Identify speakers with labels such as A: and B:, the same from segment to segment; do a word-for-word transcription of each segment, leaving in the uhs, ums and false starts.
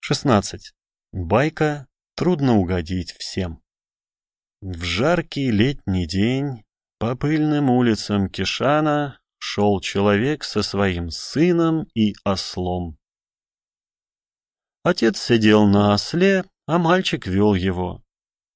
A: шестнадцать. Байка «Трудно угодить всем». В жаркий летний день по пыльным улицам Кишана шел человек со своим сыном и ослом. Отец сидел на осле, а мальчик вел его.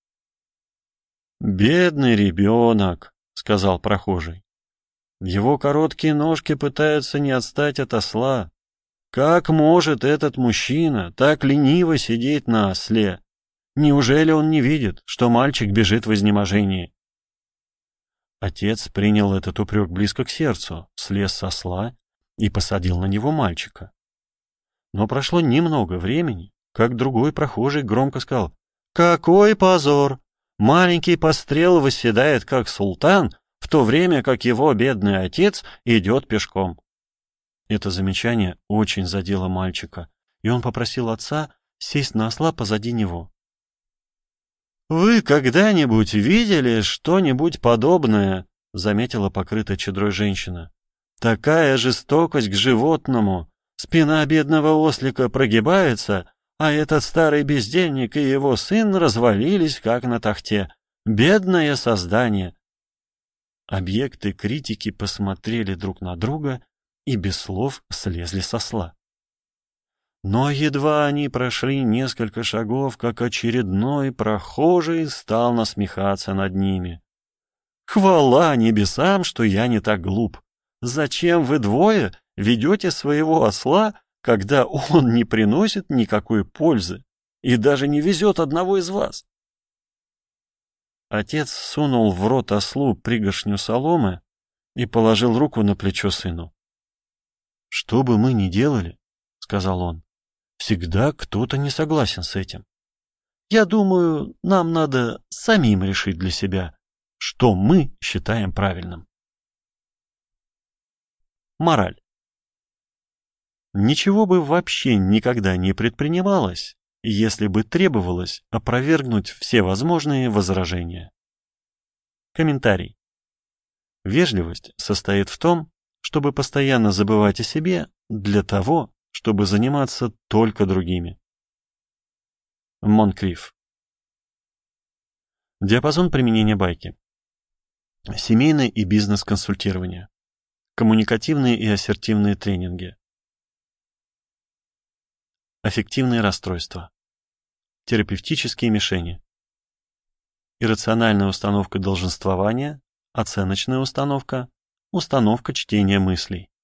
A: «Бедный ребенок», — сказал прохожий. «Его короткие ножки пытаются не отстать от осла. Как может этот мужчина так лениво сидеть на осле? Неужели он не видит, что мальчик бежит в изнеможении?» Отец принял этот упрек близко к сердцу, слез с осла и посадил на него мальчика. Но прошло немного времени, как другой прохожий громко сказал: «Какой позор! Маленький пострел восседает как султан, в то время как его бедный отец идет пешком». Это замечание очень задело мальчика, и он попросил отца сесть на осла позади него. «Вы когда-нибудь видели что-нибудь подобное?» — заметила покрытая чадрой женщина. «Такая жестокость к животному! Спина бедного ослика прогибается, а этот старый бездельник и его сын развалились, как на тахте. Бедное создание!» Объекты критики посмотрели друг на друга и без слов слезли с осла. Но едва они прошли несколько шагов, как очередной прохожий стал насмехаться над ними. «Хвала небесам, что я не так глуп! Зачем вы двое ведете своего осла, когда он не приносит никакой пользы и даже не везет одного из вас?» Отец сунул в рот ослу пригоршню соломы и положил руку на плечо сыну. «Что бы мы ни делали, — сказал он, — всегда кто-то не согласен с этим. Я думаю, нам надо самим решить для себя, что мы считаем правильным». Мораль. Ничего бы вообще никогда не предпринималось, если бы требовалось опровергнуть все возможные возражения. Комментарий. Вежливость состоит в том, чтобы постоянно забывать о себе для того, чтобы заниматься только другими. Монкриф. Диапазон применения байки. Семейное и бизнес-консультирование. Коммуникативные и ассертивные тренинги. Аффективные расстройства. Терапевтические мишени. Иррациональная установка долженствования, оценочная установка, установка чтения мыслей.